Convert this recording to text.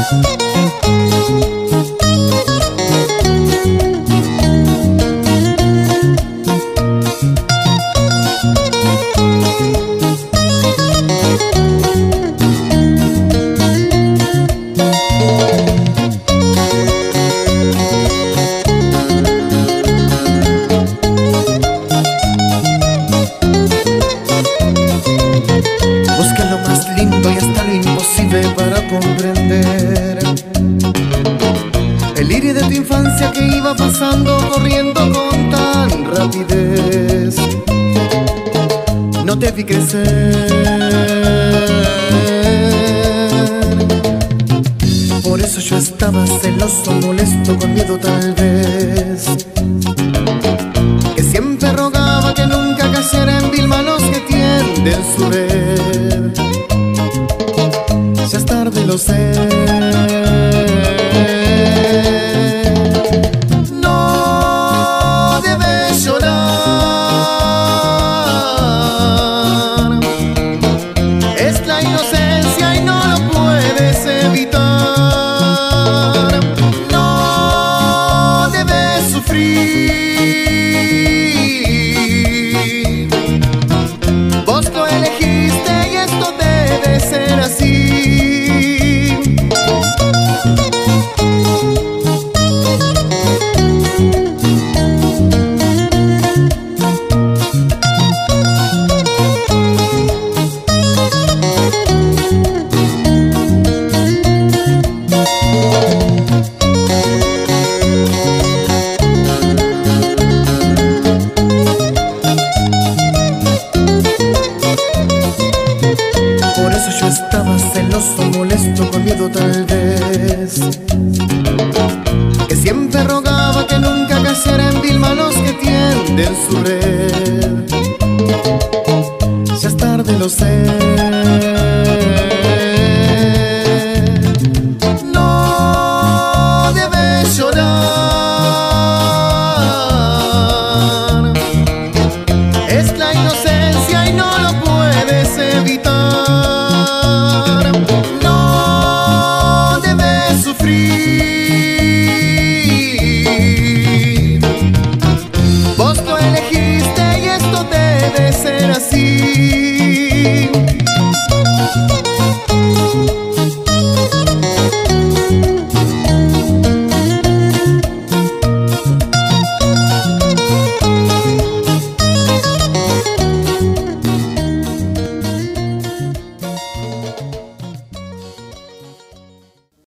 Para comprender el iris de tu infancia que iba pasando, corriendo con tan rapidez. No te vi crecer, por eso yo estaba celoso, molesto, con miedo tal vez, que siempre rogaba que nunca cayera en vil manos que tienden su red. Ya es tarde, lo sé. No debes llorar, es la inocencia y no lo puedes evitar. No debes sufrir, vos lo elegiste y esto debe ser así. Por eso yo estaba celoso, molesto, con miedo tal vez, que siempre rogaba que nunca cayera en vil manos que tienden su red. Ya es tarde, lo sé.